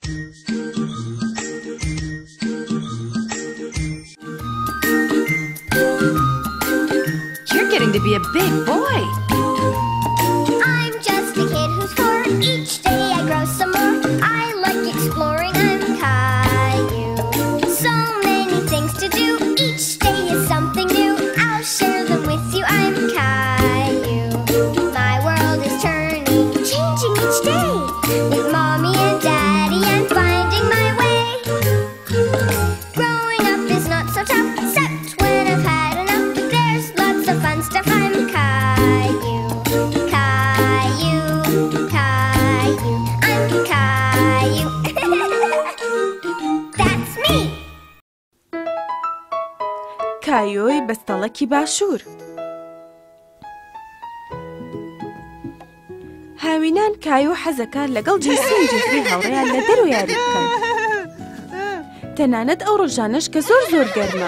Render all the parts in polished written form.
You're getting to be a big boy. I'm just a kid who's 4. Each day I grow some more. I like exploring. I'm Caillou. So many things to do. Each day is something new. I'll share them with you. I'm Caillou. My world is turning, changing each day. With Mommy and Daddy, I'm finding my way. Growing up is not so tough, except when I've had enough. But there's lots of fun stuff. I'm Caillou, Caillou, Caillou. I'm Caillou. That's me. کایۆی بەستەڵەکی باشوور. هاوینان کایۆ حەزەکە لەگەڵ جێسین جێفری هاوڕێیان لە دەرەوە یاری بکەن. تەنانەت ئەو ڕۆژانەش کە زۆر زۆر گەرمە.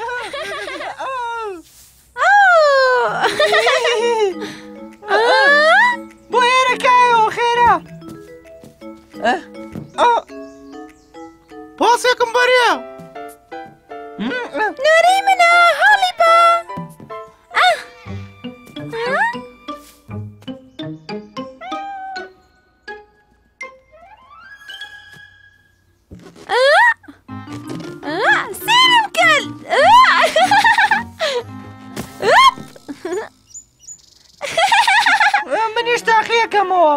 بۆ ئێرە کایۆ خێرا. پاسێکم بەریە. نارەی منە هەڵی بە. سیرم کرد. منیش تاقیەکەمەوە.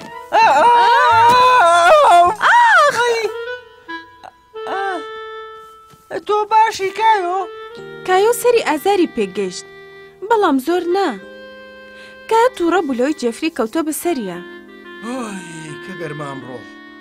تۆ باشی کایۆ؟ کایۆ سەری ئازاری پێگەیشت، بەڵام زۆر نا. کایۆ تووڕە بوو لەوەی جێفری کەوتۆ بەسەریە. کە گەرمە ئەمڕۆ.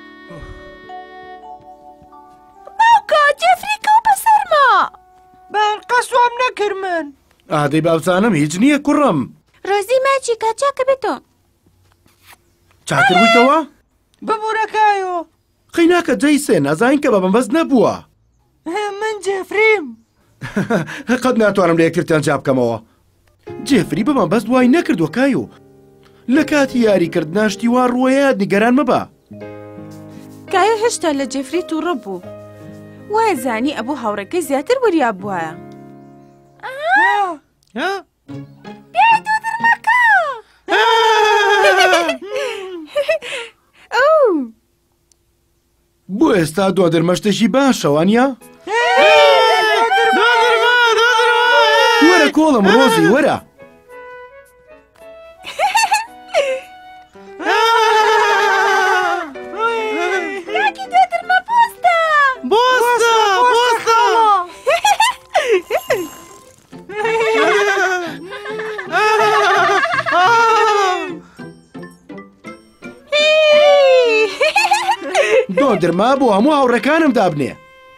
باوکە جێفری کەوت بەسەرما. قەسوام نەکرد من. ئادەی باوزانم هیچ نییە کوڕم. ڕۆزی ماچی کاچاکە بێتۆ. چاکر بوویتەوە؟ ببوورە کایۆ. قەیناکە جەیسێ نازانین کە بە بەمبەست نەبووە. من جێفریم. قەت ناتوانم لە یەکترتان جا بکەمەوە. جێفری بە بەمبەست وای نەکردووە کایۆ. لە کاتی یاریکردنا شتی وا ڕووەیە نیگەران مەبە. کایۆ هێشتا لە جێفری تووڕە بوو. وای زانی ئەبوو هاوڕێکەی زیاتر وەریاب بووایە. بیای دوو دڕمەکە. بۆ ئێستا دۆ دەرمەشتێکی باشە وانە؟ وەرە کۆڵم ڕۆزی وەرە. کاکی دۆ دڕمە پۆستە. بۆستە بۆستە. دۆ دەرما بۆ هەموو هاوڕێکانم دابنێ.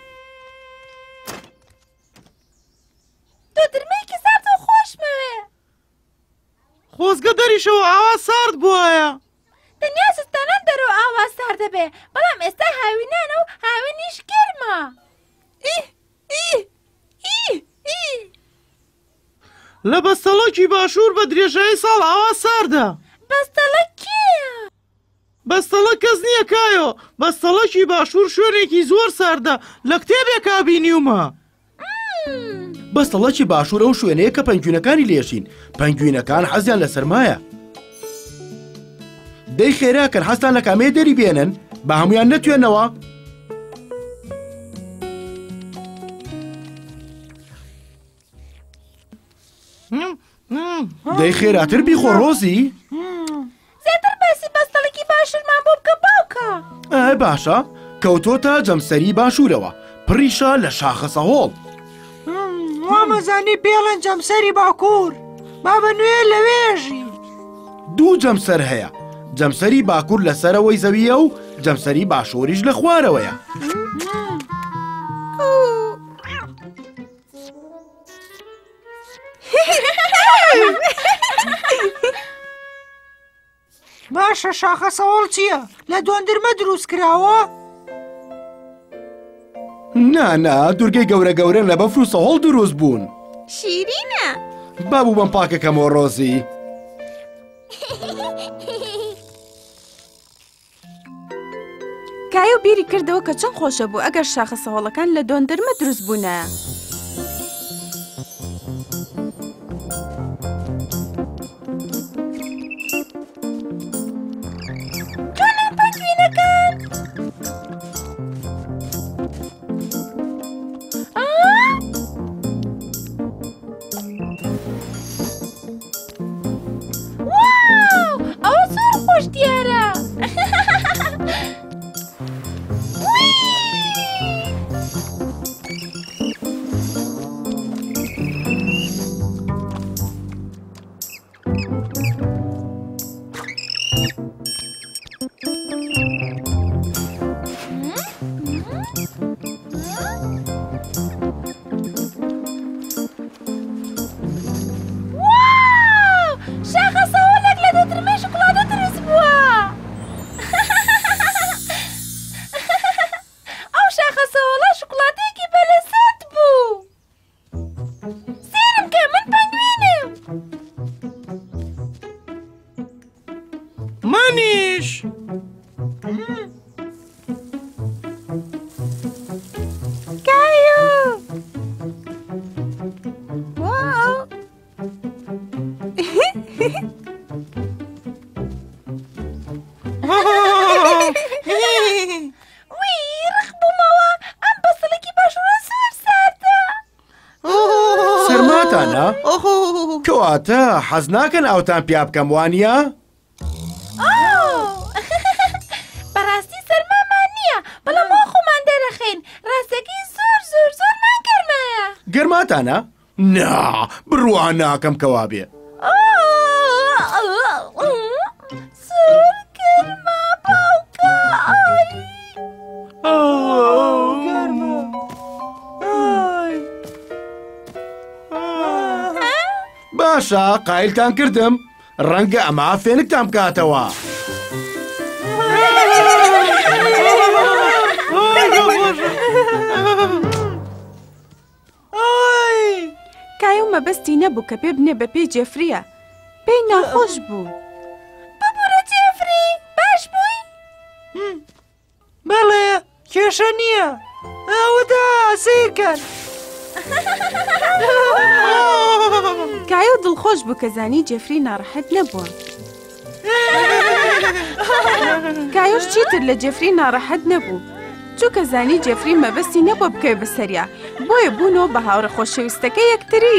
دۆ دەرمەیەکی سارد و خۆشمەوێ. خۆزگە دەریشەوە ئاوا سارد بووایە. دنیا سستانان دەرەوە ئاوا سارد دەبێ، بەڵام ئێستا هاوینانە و هاوینیش گەرمە. لە بەستەڵەکی باشوور بە درێژایی ساڵ ئاوا ساردە. بەستەڵە کێیە؟ بەستەڵە کەس نییە کایۆ. بەستەڵەکی باشوور شوێنێکی زۆر ساردە لە کتێبێکا بینیومە. بەستەڵەکی باشوور ئەو شوێنەیە کە پەنگوینەکانی لێشین. پەنگوینەکان حەزیان لە سەرمایە. دەی خێراکەن حەستان لە کامەیە دەری بێنن بە هەمویان نەتوێنەوە. دەی خێراتر بیخۆ ڕۆزی. زیاتر باسی بەستەڵێکی باشوورمان بۆ بکە باوکە. باشە کەوتۆتە جەمسەری باشوورەوە پڕیشە لە شاخە سەهۆڵ. وامەزانی پێڵەن جەمسەری باکوور. با بە نوێ لەوێژی. دوو جەمسەر هەیە. جەمسەری باکوور لەسەرەوەی زەویە و جەمسەری باشووریش لە خوارەوەیە. باشە شاخە سەوڵ چییە؟ لە دۆندرمە دروست کراوە؟ نا دوورگەی گەورە گەورەن لە بەفر و سەهۆڵ دروست بوون. شیرینە. بابوو بەم پاکەکەمەوە ڕۆزی. کایۆ بیری کردەوە کە چەند خۆشە بوو ئەگەر شاخە سەهۆڵەکان لە دۆندەرمە دروست بوونە. جوانە پەنگوینەکان! واو! ئەوە زۆر خۆش دیارە! شاخە سەهۆڵێک لە دەترمەی شکڵاتە دروست بووە! ئەو شاخە سەهۆڵە شکڵاتەیەکی بەلەسەت بوو! سێرم کە من پەنگوینم! منیش! کایۆ! واو! وی ڕخ بوومەوە ئەم بەسڵێکی باشوورە سوور ساردە! سەرماتانە؟ کەواتە حەز ناکەن ئەوتان پیا بکەم وانە؟ بەڕاستی سەرمامان نییە بەڵام ئەو خۆمان دەرەخین ڕاستەکەی زۆر مانگەرمایە! گەرماتانە؟ نا بڕوان ناکەم کەوا بێ. زۆر گەرمە باوکە! باشە قایلتان کردم ڕەنگە ئەمە فێنکتان بکاتەوە. کایۆ مەبەستی نەبوو کە پێ بنێ بە پێی جێفریە. پێی ناخۆش بوو. ببوورە جێفری باش بووی؟ بەڵێ کێشە نییە ئەوەدا سیرکەن. کایۆ دڵخۆش بوو کە زانی جێفری ناڕەحەت نەبووە. کایۆش چیتر لە جێفری ناڕەحەت نەبوو چووکە زانی جێفری مەبەستی نەبووە بکەوێ بەسەریا بۆیە بوونەوە بە هاوڕە خۆشەویستەکە یەکتری.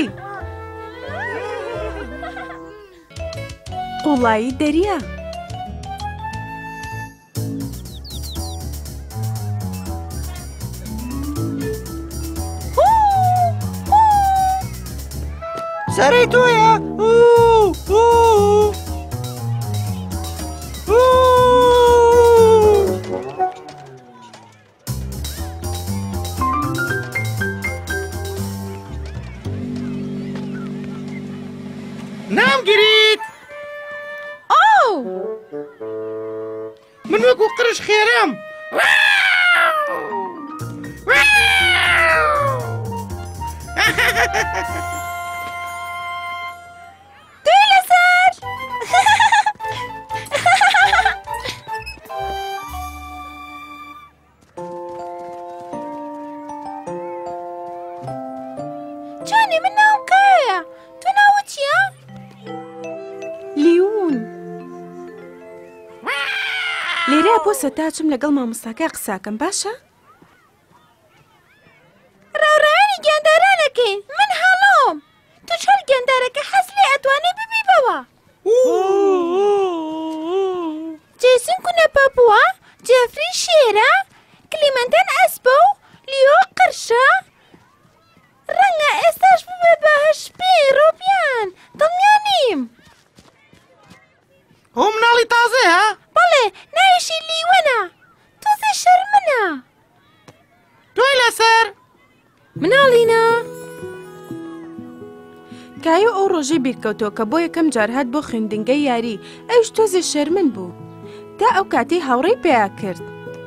قوڵایی دەریا. سەرەی تۆیە؟ نامگیریت؟ من وەکو قرش خێرام. دوی لەسەر! جانی من ناوم کایە تۆ ناوت چییە؟ لیون. لێرە بۆ سەتاچم لەگەڵ مامۆستاکە قساکەم باشە؟ ڕاوڕایانی گیاندارانەکەین من هەڵۆم تو چۆن گیاندارەکە حەز لێ ئەتوانێ ببیبەوە؟ جێسن کونەپە بووە جێفری شێرە کلیمەنتەن ئەسپە و لیۆ قرشە ڕەنگە ئێستاش ببێ بەهەش پێی ڕۆبیان دڵنیا نیم. ئەو مناڵی تازەیە؟ بەڵێ ناویشی لیوەنە تۆزە شەرمنە. دوای لەسەر مناڵینە؟ کایۆ ئەو ڕۆژەی بیرکەوتەوە کە بۆ یەکەم جار هات بۆ خوێندنگەی یاری ئەوش تۆزێ شەرمن بوو تا ئەو کاتەی هاوڕێی پێیا کرد.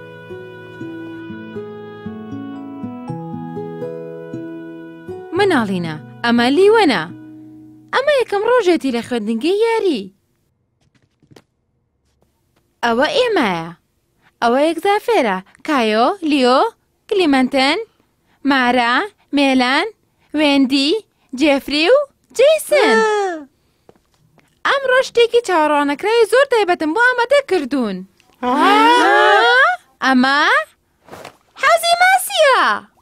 مناڵینە ئەمە لیوەنە ئەمە یەکەم ڕۆژێتی لە خوێندنگەی یاری ئەوە ئێمەیە ئەوە یەکزافێرە. کایۆ، لیۆ، کلیمەنتن، مارا، مێلان، وێندی، جێفری و جەیسن. ئەمڕۆ شتێکی چاوەڕوانەکراوی زۆر تایبەتم بۆ ئامادە کردوون. ئەمە حەوزی ماسیە.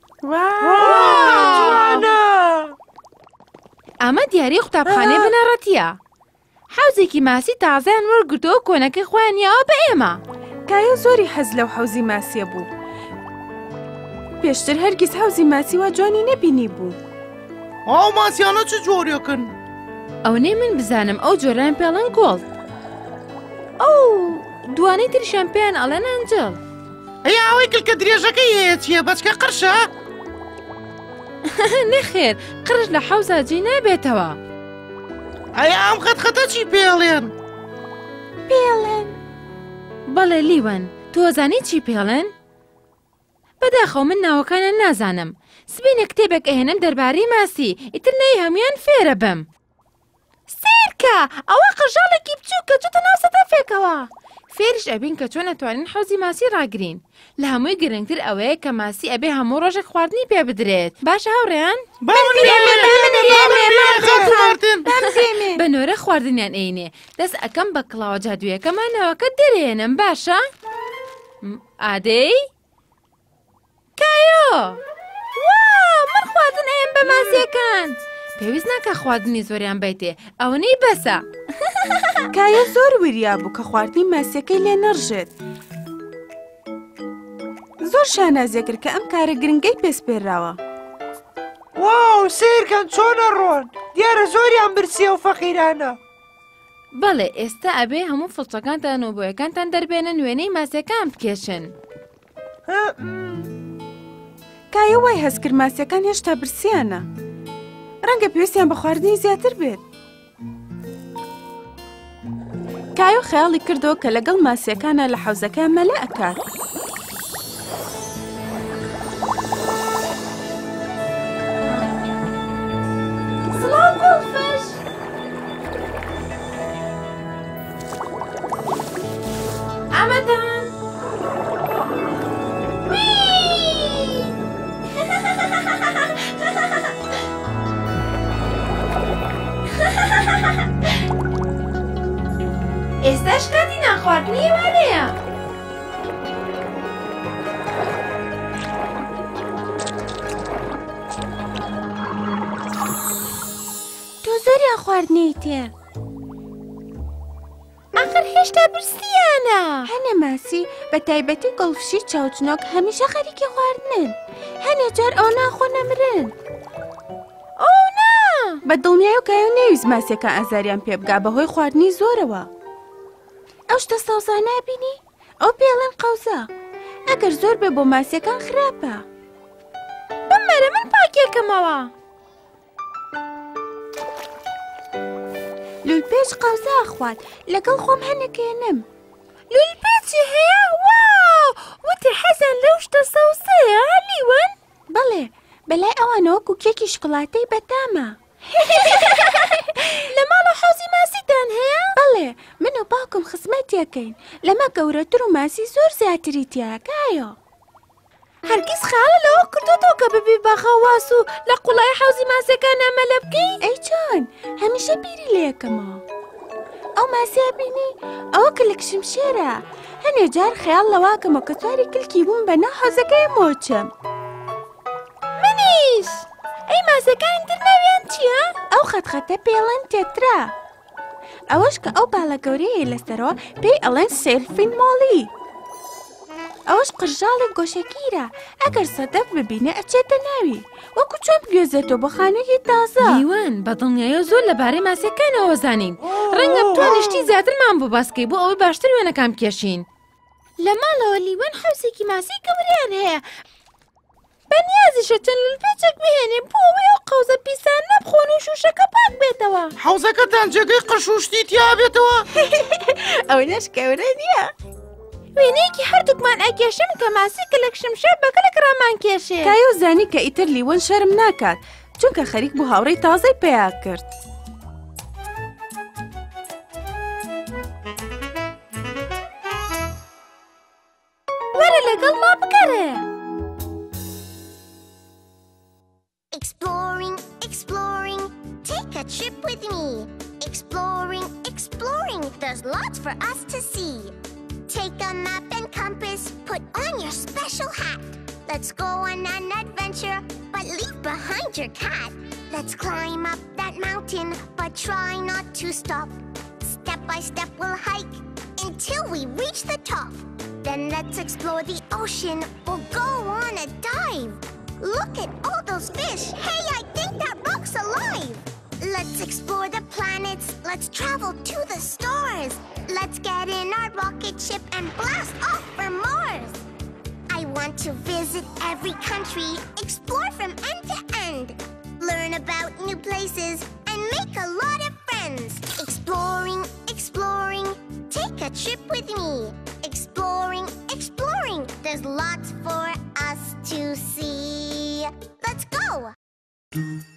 ئەمە دیاری قوتابخانەی بنەڕەتیە. حەوزێکی ماسی تازەیان وەرگرتەوە کۆنەکەی خۆیان یاوە بە ئێمە. کایۆ زۆری حەز لەو حەوزی ماسیە بوو. پێشتر هەرگیز حەوزی ماسی وا جوانی نەبینی بوو. ئەو ماسیانە چ جۆریەکەن؟ ئەو نەی من بزانم ئەو جۆران پێڵەن گۆڵد. ئەو دوانەی تریشان پێیان ئەڵێن ئەنجڵ. ئەی ئەوەی کلکە درێژەکەی هەیە چییە؟ بەچکە قرشە؟ نەخێر، قرش لە حەوزە جێ نابێتەوە. ئەی ئەم خەتخەتە چی پێڵێن؟ پێڵێن. بەڵێ لیوەن، تۆزانی چی پێڵێن؟ بەداخەو من ناوەکانیان نازانم. سبینە کتێبێک ئەهێنم دەربارەی ماسی، ئیتر نەی هەمویان فێرە بم. سیرکە، ئەوە قژاڵێکی بچووکە چۆتە ناو سەتەفێکەوە. فێریش ئەبین کە چۆن ئەتوانین حەوزی ماسی ڕاگرین. لە هەمووی گرنگتر ئەوەیە کە ماسی ئەبێ هەموو ڕۆژێک خواردنی پێ بدرێت. باشە هاوڕێیان؟ بەنۆرە خواردنیان ئەینێ. دەست ئەەکەم بە کڵاوە جادوویەکەمانەوەکە دەرێنم باشە؟ ئادەی؟ کایۆ! من خواردن ئەم بە ماسیەکان. پێویست ناکە خواردنی زۆریان بیتێ، ئەوەنەی بەسە. کایە زۆر وریا بوو کە خواردنی ماسیەکەی لێ نەڕژێت. زۆر شانازیە کرد کە ئەم کارە گرنگەی پێسپێراوە. واو، سیرکەن چۆنە ڕۆن، دیارە زۆریان برسیە و فەقیرانە. بەڵێ، ئێستا ئەبێ هەموو فڵچەکانتان و بۆیەکانتان دەربێنە نوێنەی ماسیەکان بکێشن. کایە وای هەست کرد ماسیەکان هێشتا برسیانە. ڕەنگە پێویستیان بە خواردنی زیاتر بێت. کایۆ خەیاڵی کردەوە کە لەگەڵ ماسیەکانە لە حەوزەکە مەلە ئەکات. سڵاو گوڵفش! ئامادەن! ئێستاش کاتی ناخواردنی ئێوانەیە. تۆ زۆریان خواردنی تێ. ئاخر هێشتا برسیانە. هەنێ ماسی بە تایبەتی گڵفشی چاوچنۆک هەمیشە خەریکی خواردنن. هەنێ جار ئەو ناخۆ نەمرن. ئەو نا! بە دڵنیای و کایۆ نەویست ماسیەکان ئازاریان پێ بگا بەهۆی خواردنی زۆرەوە. ئەو شتە سەوزانە بینی؟ ئەو پێڵێن قەوزە. ئەگەر زۆر بێ بۆ ماسیەکان خراپە. بمەرە من پاکێکەمەوە. لولپێچ قەوزە خوارد، لەگەڵ خۆم هەنێکێنم. لولپێچی هەیە؟ واو! وتی حەزان لەو شتە سەوزەیە لیوەن؟ بەڵێ، بەلای ئەوانەوە کوکێکی شکڵاتەی بەتامە. لە ماڵە حەوزی ماسیتان هەیە؟ بەڵێ، من و باوکم خزمەتیەکەین. لەمە گەورەتر و ماسی زۆر زیاتری تایە کایۆ. هەرگیز خاڵە لەوە کردوتەوە کە ببی بەخەواس و لە قوڵای حەوزی ماسیەکان ئەمەلە بکەین؟ ئەی چۆن؟ هەمیشە بیری لێکەمەوە. ئەو ماسیە بینی؟ ئەوە کلکشم شێرە. هەنێ جار خەیاڵ لەواکەمە کە چواری کلکی بووم بە ناو حەوزەکەی مۆچم. منیش! ئەی ماسیەکانی تر ناویان چییە؟ ئەو خەتخەتە پێڵێن تێترا. ئەوەش کە ئەو باڵە گەورەیە لەسەرەوە پێی ئەڵێن سێلفین مۆڵی. ئەوەش قژاڵی گۆشەگیرە. ئەگەر سەدەف ببینێ ئەچێتە ناوی، وەکو چۆن بگوێزێتەوە بە خانەیەکی تازە. لیوەن، بە دڵنیاییەوە زۆر لەبارەی ماسیەکانەوە زانین. ڕەنگە بتوانین شتی زیاترمان بۆ باسکەی بۆ ئەوەی باشتر وێنەکان بکێشین. لە ماڵەوە لیوەن حەوزێکی ماسی گەوریان هەیە. بەنیازیشە چەند لولپێچێک بهێنێ بۆ ئەوەی ئەو قەوزە پیسان نەبخۆن و شوشەکە پاک بێتەوە. حەوزەکەتان جێگەی قرش و شتی تیا بێتەوە؟ ئەوە نەش گەورە نییە. وێنەیەکی هەردووکمان ئەکێشم کە ماسی کلکشم شێر بە کلک ڕامان کێشێ. کایۆ زانی کە ئیتر لیوەن شەرم ناکات، چونکە خەریک بوو هاوڕێی تازەی پێیا کرد. There's lots for us to see. Take a map and compass, put on your special hat. Let's go on an adventure, but leave behind your cat. Let's climb up that mountain, but try not to stop. Step by step we'll hike until we reach the top. Then let's explore the ocean, we'll go on a dive. Look at all those fish, hey, I think that rock's alive. Let's explore the planets, let's travel to the stars. Let's get in our rocket ship and blast off for Mars. I want to visit every country, explore from end to end. Learn about new places and make a lot of friends. Exploring, exploring, take a trip with me. Exploring, exploring, there's lots for us to see. Let's go!